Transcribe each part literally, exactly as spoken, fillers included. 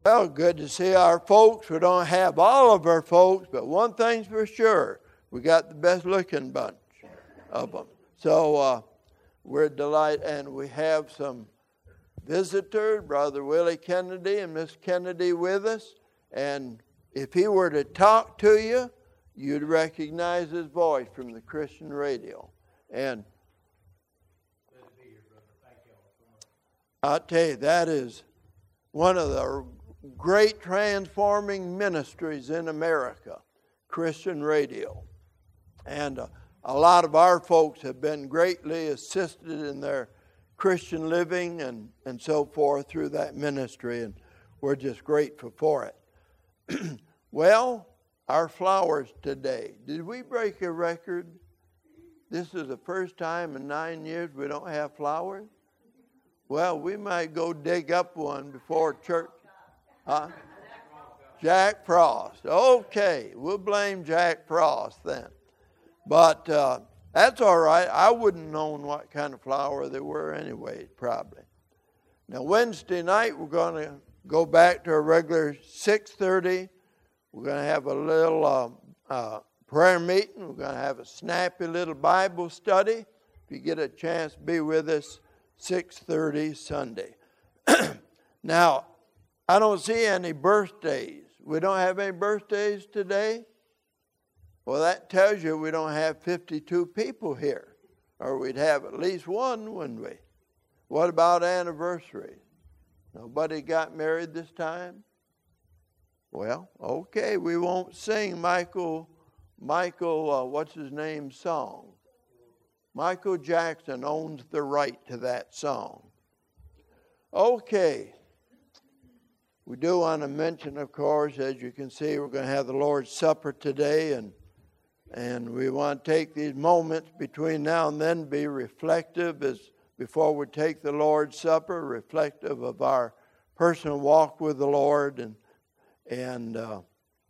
Well, good to see our folks. We don't have all of our folks, but one thing's for sure. We got the best looking bunch of them. So uh, we're delighted, and we have some visitors, Brother Willie Kennedy and Miss Kennedy with us. And if he were to talk to you, you'd recognize his voice from the Christian radio. And I'll tell you, that is one of the great transforming ministries in America, Christian radio. And uh, a lot of our folks have been greatly assisted in their Christian living and, and so forth through that ministry, and we're just grateful for it. Well, our flowers today. Did we break a record? This is the first time in nine years we don't have flowers? Well, we might go dig up one before church. Huh? Jack Frost. Okay, we'll blame Jack Frost then. But uh, that's all right. I wouldn't know what kind of flower they were anyway, probably. Now, Wednesday night, we're going to go back to our regular six thirty. We're going to have a little uh, uh, prayer meeting. We're going to have a snappy little Bible study. If you get a chance, be with us six thirty Sunday. Now, I don't see any birthdays. We don't have any birthdays today? Well, that tells you we don't have fifty-two people here. Or we'd have at least one, wouldn't we? What about anniversaries? Nobody got married this time? Well, okay, we won't sing Michael, Michael, uh, what's his name, song. Michael Jackson owns the right to that song. Okay. We do want to mention, of course, as you can see, we're going to have the Lord's Supper today, and and we want to take these moments between now and then, be reflective as before we take the Lord's Supper, reflective of our personal walk with the Lord, and and uh,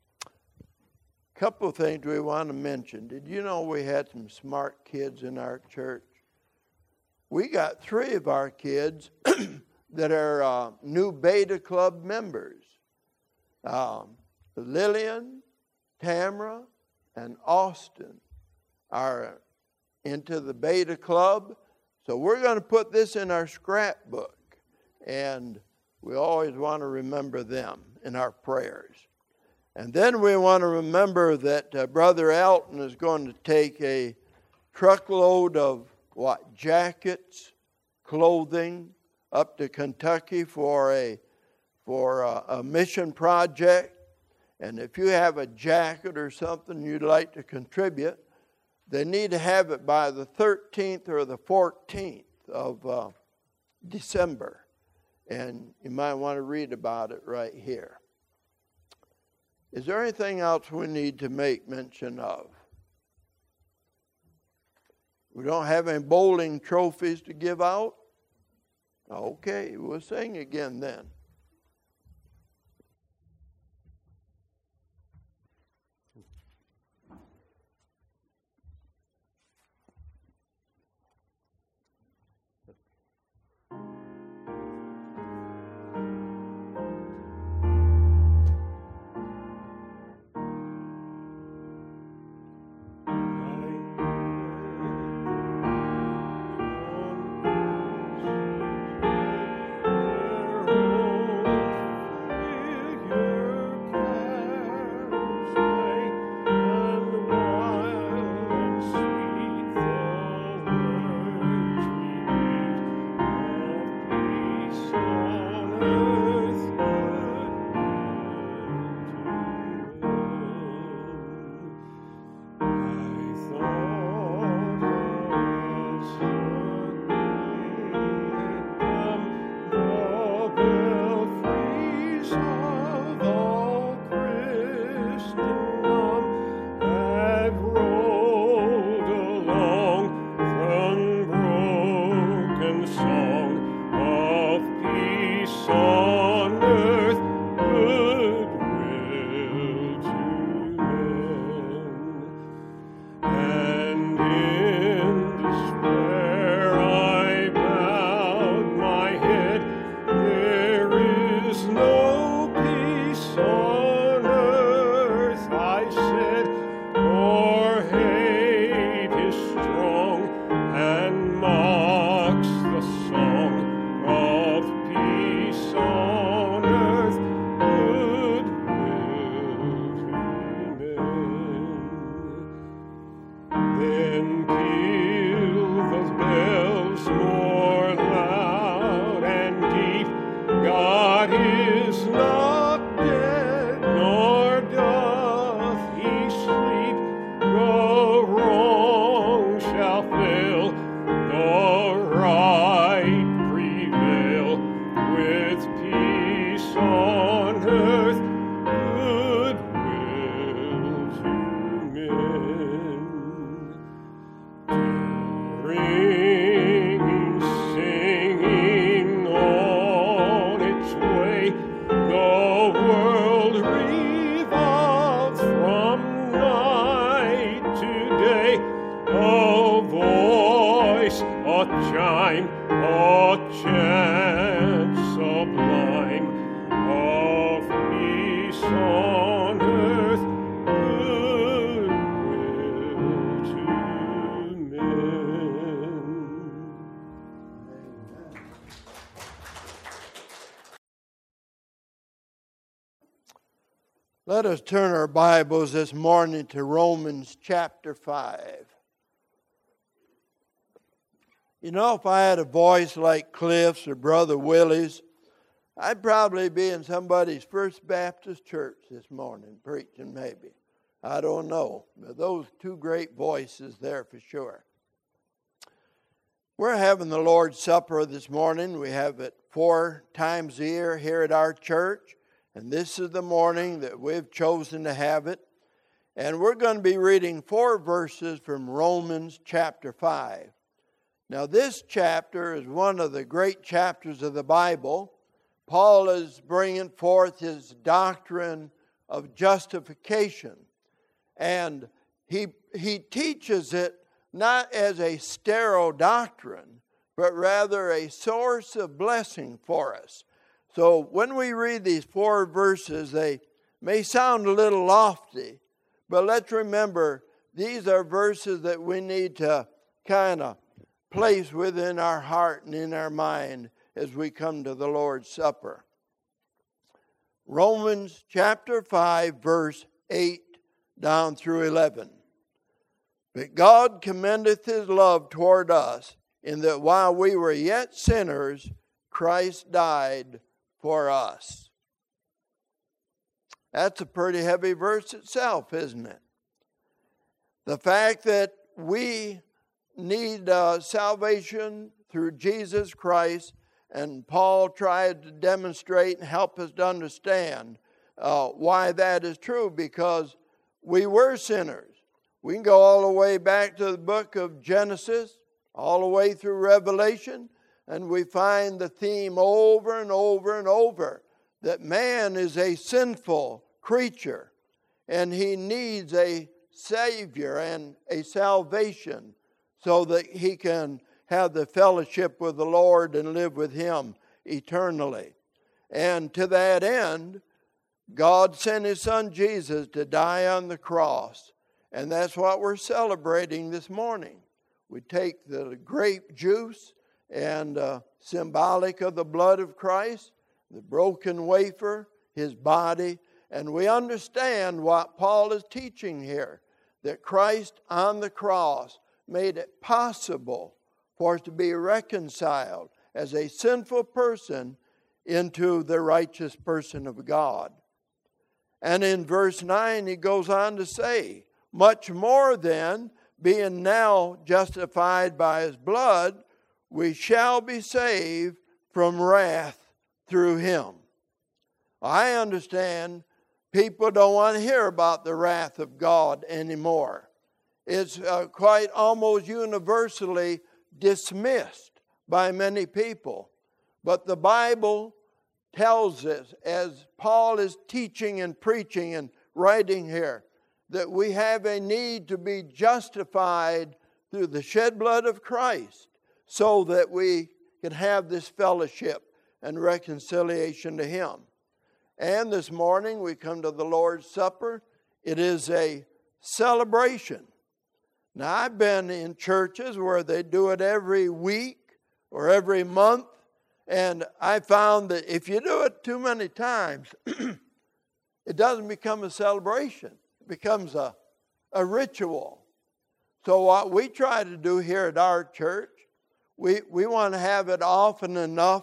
a couple of things we want to mention. Did you know we had some smart kids in our church? We got three of our kids that are uh, new Beta Club members. Um, Lillian, Tamara, and Austin are into the Beta Club. So we're going to put this in our scrapbook. And we always want to remember them in our prayers. And then we want to remember that uh, Brother Elton is going to take a truckload of, what, jackets, clothing, up to Kentucky for a for a, a mission project. And if you have a jacket or something you'd like to contribute, they need to have it by the thirteenth or the fourteenth of uh, December. And you might want to read about it right here. Is there anything else we need to make mention of? We don't have any bowling trophies to give out? Okay, we'll sing again then. No peace. not dead, nor doth he sleep. The wrong shall fail, the right prevail. With peace on earth, goodwill to men. Ringing, singing on its way, the world revolves from night to day. A voice, a chime, a chant sublime of peace on earth, goodwill to men. Let us turn our Bibles this morning to Romans chapter five. You know, if I had a voice like Cliff's or Brother Willie's, I'd probably be in somebody's First Baptist church this morning preaching maybe. I don't know. But those two great voices there for sure. We're having the Lord's Supper this morning. We have it four times a year here at our church. And this is the morning that we've chosen to have it. And we're going to be reading four verses from Romans chapter five. Now this chapter is one of the great chapters of the Bible. Paul is bringing forth his doctrine of justification. And he, he teaches it not as a sterile doctrine, but rather a source of blessing for us. So when we read these four verses, they may sound a little lofty, but let's remember these are verses that we need to kind of place within our heart and in our mind as we come to the Lord's Supper. Romans chapter five, verse eight down through eleven. But God commendeth his love toward us, in that while we were yet sinners, Christ died for us. That's a pretty heavy verse itself, isn't it? The fact that we need uh, salvation through Jesus Christ, and Paul tried to demonstrate and help us to understand uh, why that is true, because we were sinners. We can go all the way back to the book of Genesis, all the way through Revelation, and we find the theme over and over and over that man is a sinful creature, and he needs a Savior and a salvation so that he can have the fellowship with the Lord and live with him eternally. And to that end, God sent his son Jesus to die on the cross. And that's what we're celebrating this morning. We take the grape juice, and uh, symbolic of the blood of Christ, the broken wafer, his body, and we understand what Paul is teaching here, that Christ on the cross made it possible for us to be reconciled as a sinful person into the righteous person of God. And in verse nine he goes on to say, much more then, being now justified by his blood, we shall be saved from wrath through him. I understand people don't want to hear about the wrath of God anymore. It's uh, quite almost universally dismissed by many people. But the Bible tells us, as Paul is teaching and preaching and writing here, that we have a need to be justified through the shed blood of Christ, so that we can have this fellowship and reconciliation to him. And this morning we come to the Lord's Supper. It is a celebration. Now, I've been in churches where they do it every week or every month, and I found that if you do it too many times, it doesn't become a celebration. It becomes a, a ritual. So what we try to do here at our church, we, we want to have it often enough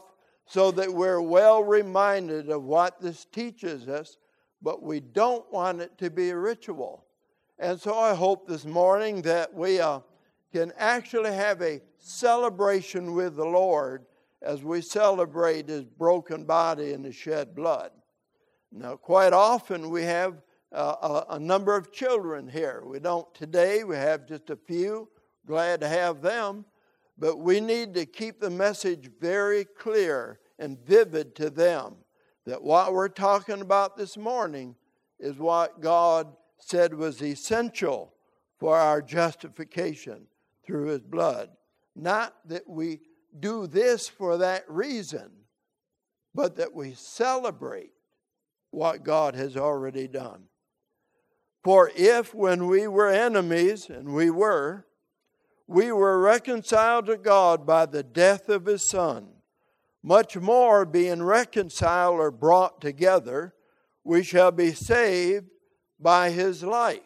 so that we're well reminded of what this teaches us, but we don't want it to be a ritual. And so I hope this morning that we uh, can actually have a celebration with the Lord as we celebrate His broken body and His shed blood. Now, quite often we have uh, a, a number of children here. We don't today. We have just a few. Glad to have them. But we need to keep the message very clear and vivid to them that what we're talking about this morning is what God said was essential for our justification through His blood. Not that we do this for that reason, but that we celebrate what God has already done. For if when we were enemies, and we were, we were reconciled to God by the death of His Son, much more being reconciled or brought together, we shall be saved by His life.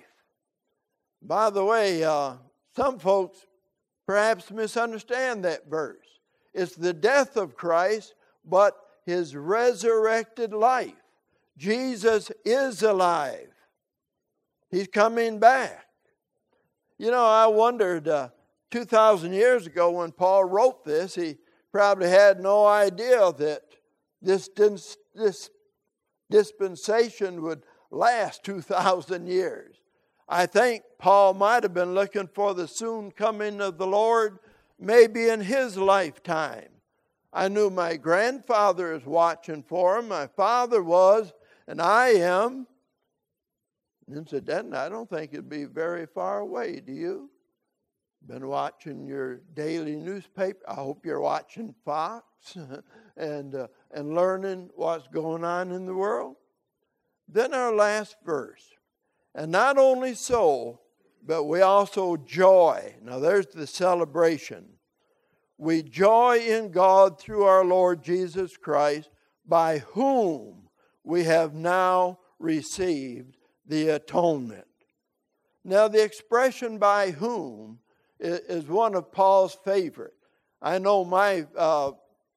By the way, uh, some folks perhaps misunderstand that verse. It's the death of Christ, but His resurrected life. Jesus is alive. He's coming back. You know, I wondered uh, two thousand years ago when Paul wrote this, he probably had no idea that this, this dispensation would last two thousand years. I think Paul might have been looking for the soon coming of the Lord maybe in his lifetime. I knew my grandfather is watching for him. My father was, and I am. Incidentally, I don't think it'd be very far away, do you? Been watching your daily newspaper. I hope you're watching Fox and, uh, and learning what's going on in the world. Then our last verse. And not only so, but we also joy. Now there's the celebration. We joy in God through our Lord Jesus Christ, by whom we have now received the atonement. Now the expression by whom is one of Paul's favorite. I know my uh,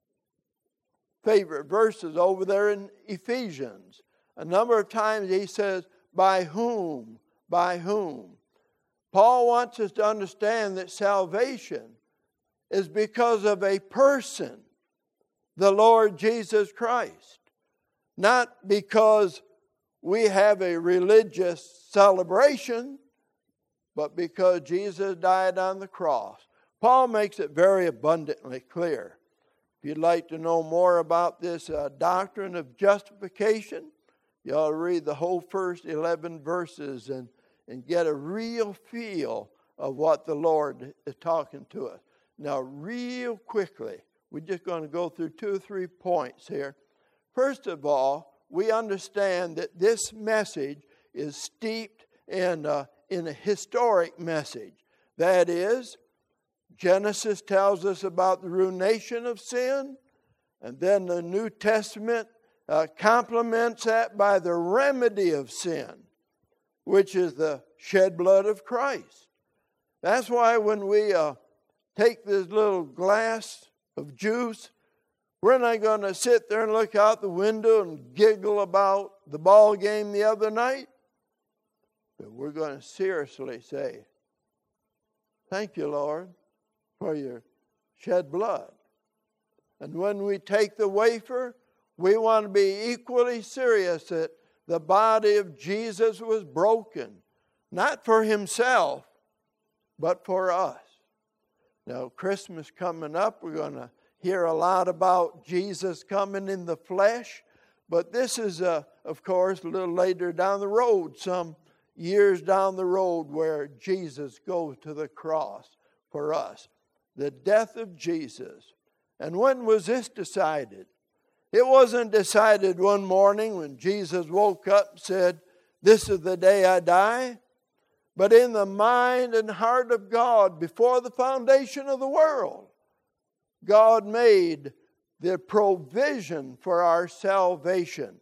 favorite verses over there in Ephesians. A number of times he says, by whom, by whom. Paul wants us to understand that salvation is because of a person, the Lord Jesus Christ. Not because we have a religious celebration, but because Jesus died on the cross. Paul makes it very abundantly clear. If you'd like to know more about this uh, doctrine of justification, you ought to read the whole first eleven verses and, and get a real feel of what the Lord is talking to us. Now, real quickly, we're just going to go through two or three points here. First of all, we understand that this message is steeped in, uh, in a historic message. That is, Genesis tells us about the ruination of sin, and then the New Testament uh, complements that by the remedy of sin, which is the shed blood of Christ. That's why when we uh, take this little glass of juice, we're not going to sit there and look out the window and giggle about the ball game the other night. But we're going to seriously say, thank you, Lord, for your shed blood. And when we take the wafer, we want to be equally serious that the body of Jesus was broken, not for Himself, but for us. Now, Christmas coming up, we're going to hear a lot about Jesus coming in the flesh, but this is, uh, of course, a little later down the road, some years down the road, where Jesus goes to the cross for us. The death of Jesus. And when was this decided? It wasn't decided one morning when Jesus woke up and said, "This is the day I die." But in the mind and heart of God, before the foundation of the world, God made the provision for our salvation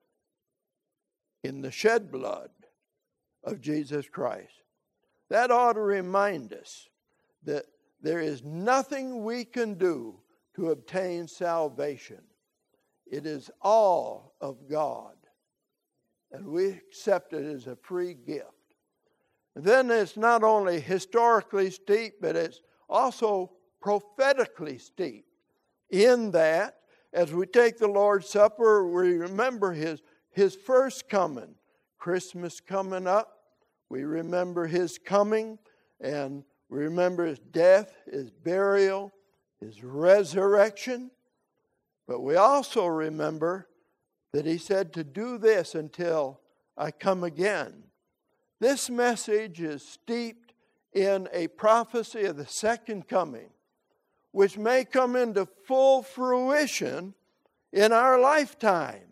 in the shed blood of Jesus Christ. That ought to remind us that there is nothing we can do to obtain salvation. It is all of God, and we accept it as a free gift. And then it's not only historically steeped, but it's also prophetically steeped in that as we take the Lord's Supper, we remember his, his first coming. Christmas coming up, we remember his coming, and we remember his death, his burial, his resurrection. But we also remember that he said to do this until I come again. This message is steeped in a prophecy of the second coming, which may come into full fruition in our lifetime.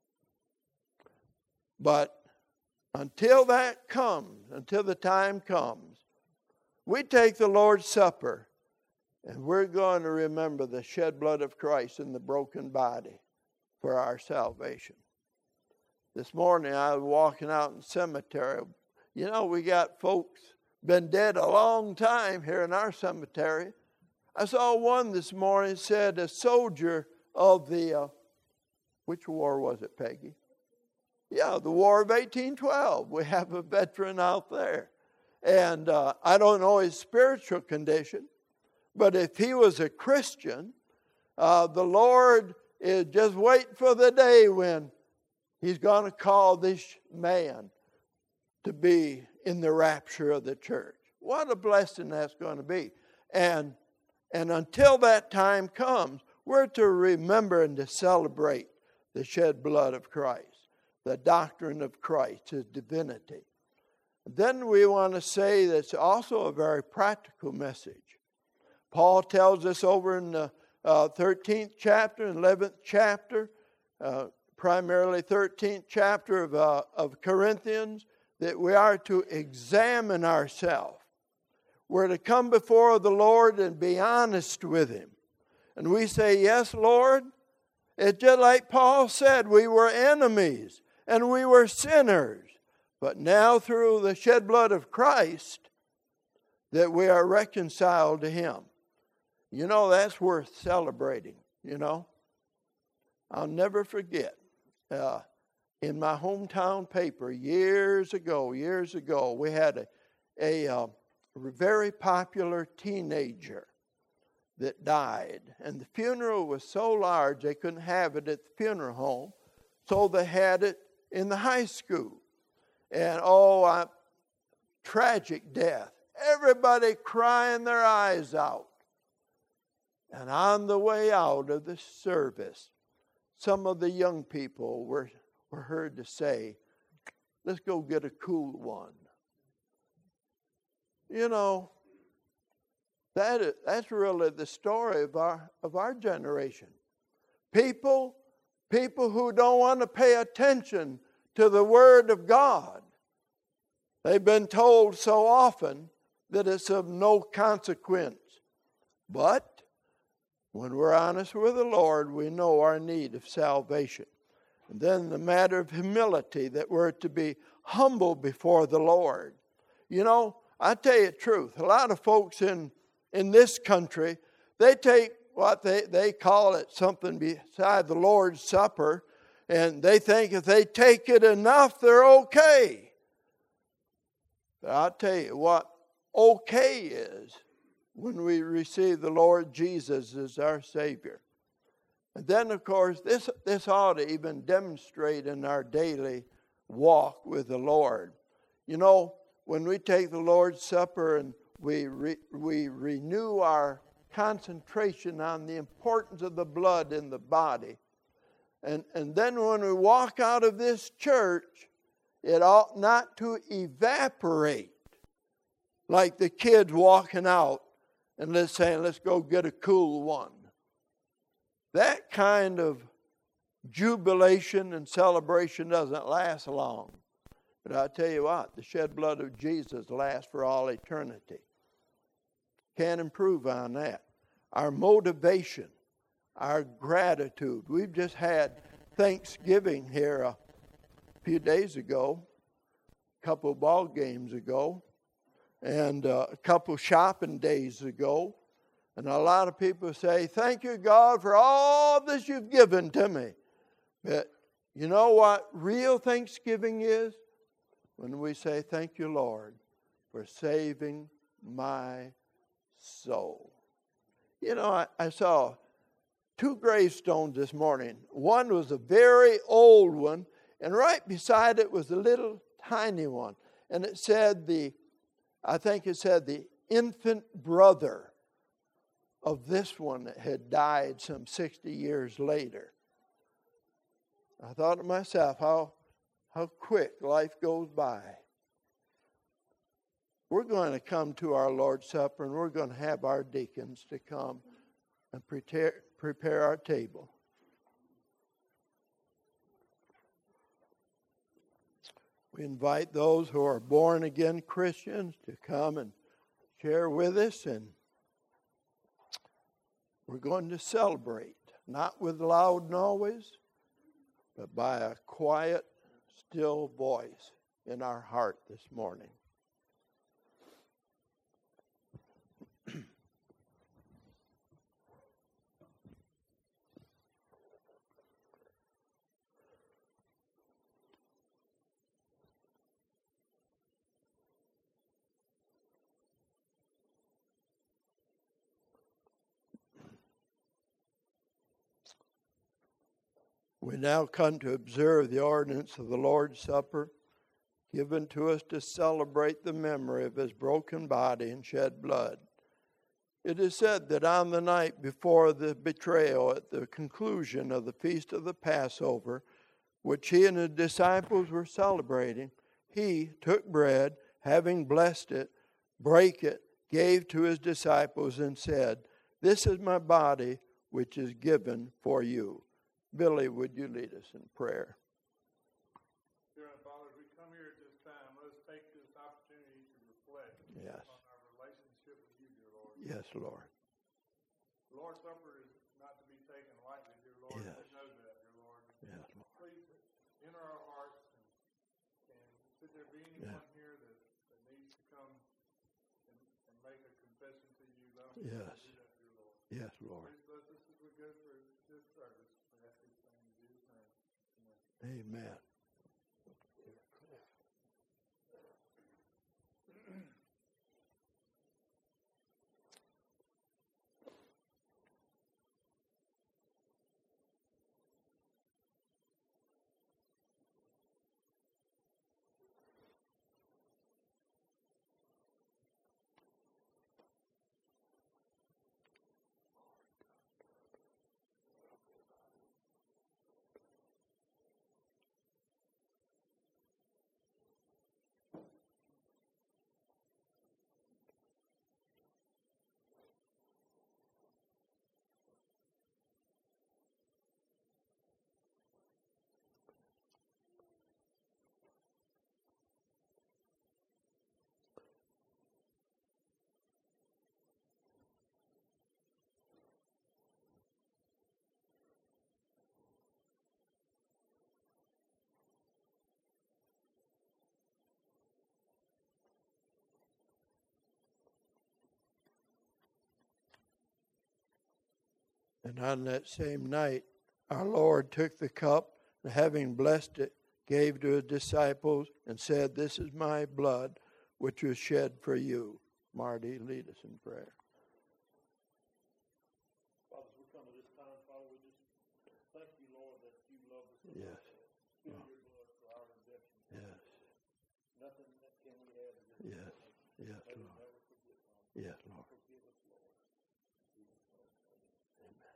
But until that comes, until the time comes, we take the Lord's Supper, and we're going to remember the shed blood of Christ in the broken body for our salvation. This morning I was walking out in the cemetery. You know, we got folks been dead a long time here in our cemetery. I saw one this morning said a soldier of the, uh, which war was it, Peggy? Yeah, the War of eighteen twelve. We have a veteran out there. And uh, I don't know his spiritual condition, but if he was a Christian, uh, the Lord is just waiting for the day when he's going to call this man to be in the rapture of the church. What a blessing that's going to be. And, and until that time comes, we're to remember and to celebrate the shed blood of Christ, the doctrine of Christ, his divinity. Then we want to say that's also a very practical message. Paul tells us over in the uh, thirteenth chapter and eleventh chapter, uh, primarily thirteenth chapter of, uh, of Corinthians, that we are to examine ourselves. We're to come before the Lord and be honest with him. And we say, yes, Lord. It's just like Paul said, we were enemies and we were sinners. But now through the shed blood of Christ, that we are reconciled to him. You know, that's worth celebrating, you know. I'll never forget, uh, in my hometown paper years ago, years ago, we had a, a uh, very popular teenager that died. And the funeral was so large they couldn't have it at the funeral home, so they had it in the high school. And oh, I, tragic death. Everybody crying their eyes out. And on the way out of the service, some of the young people were, were heard to say, let's go get a cool one. You know, that is, that's really the story of our, of our generation. People, people who don't want to pay attention to the Word of God. They've been told so often that it's of no consequence. But when we're honest with the Lord, we know our need of salvation. And then the matter of humility, that we're to be humble before the Lord. You know, I tell you the truth, a lot of folks in, in this country, they take what they, they call it something beside the Lord's Supper, and they think if they take it enough, they're okay. But I'll tell you what okay is when we receive the Lord Jesus as our Savior. And then, of course, this, this ought to even demonstrate in our daily walk with the Lord. You know, when we take the Lord's Supper and we re, we renew our concentration on the importance of the blood in the body, and, and then when we walk out of this church, it ought not to evaporate like the kids walking out and let's say, let's go get a cool one. That kind of jubilation and celebration doesn't last long. But I tell you what, the shed blood of Jesus lasts for all eternity. Can't improve on that. Our motivation, our gratitude. We've just had Thanksgiving here a few days ago, a couple of ball games ago, and uh, a couple shopping days ago. And a lot of people say, thank you, God, for all this you've given to me. But you know what real thanksgiving is? When we say, thank you, Lord, for saving my soul. You know, I, I saw two gravestones this morning. One was a very old one, and right beside it was a little tiny one. And it said the, I think it said the infant brother of this one that had died some sixty years later. I thought to myself, how, how quick life goes by. We're going to come to our Lord's Supper, and we're going to have our deacons to come and prepare, prepare our table. We invite those who are born again Christians to come and share with us, and we're going to celebrate, not with loud noise, but by a quiet, still voice in our heart this morning. We now come to observe the ordinance of the Lord's Supper, given to us to celebrate the memory of his broken body and shed blood. It is said that on the night before the betrayal, at the conclusion of the feast of the Passover, which he and his disciples were celebrating, he took bread, having blessed it, brake it, gave to his disciples, and said, "This is my body, which is given for you." Billy, would you lead us in prayer? Dear Father, as we come here at this time, let us take this opportunity to reflect yes. on our relationship with you, dear Lord. Yes, Lord. The Lord's Supper is not to be taken lightly, dear Lord. Yes. We know that, dear Lord. Yes, Lord. Please enter our hearts, and, and should there be anyone yes. here that, that needs to come and, and make a confession to you, let us yes. do that, dear Lord. Yes, Lord. Please bless us as we go through this service. We ask these things in Jesus' name. Amen. Amen. And on that same night, our Lord took the cup, and having blessed it, gave to his disciples, and said, "This is my blood, which was shed for you." Marty, lead us in prayer. Father, as we come to this time, Father, we just thank you, Lord, that you love us. Yes. Spill your blood for our redemption. Yes. Nothing that can we add to this. Yes. Yes, Let us Lord. never forget, Father. Yes, Lord. Forgive us, Lord. In Jesus' name, amen. Amen.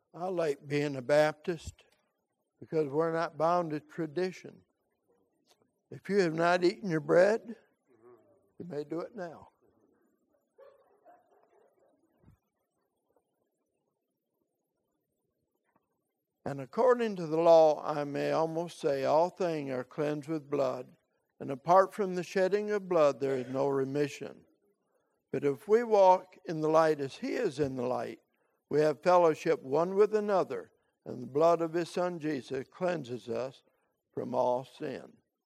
I like being a Baptist because we're not bound to tradition. If you have not eaten your bread, you may do it now. And according to the law, I may almost say all things are cleansed with blood, and apart from the shedding of blood, there is no remission. But if we walk in the light as he is in the light, we have fellowship one with another, and the blood of his Son Jesus cleanses us from all sin.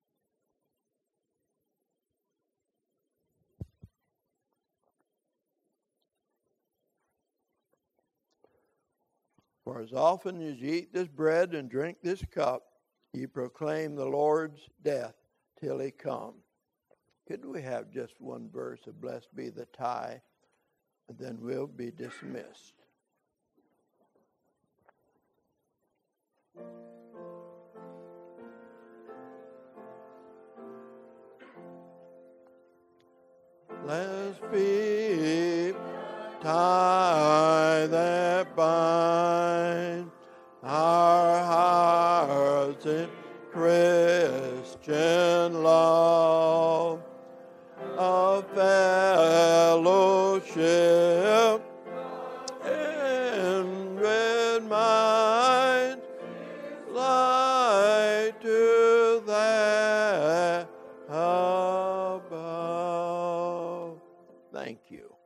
For as often as ye eat this bread and drink this cup, ye proclaim the Lord's death till he come. Could we have just one verse of Blessed Be the Tie, and then we'll be dismissed. Blessed be tie that bind our hearts in Christian love, a fellowship in red minds, light to that above. Thank you.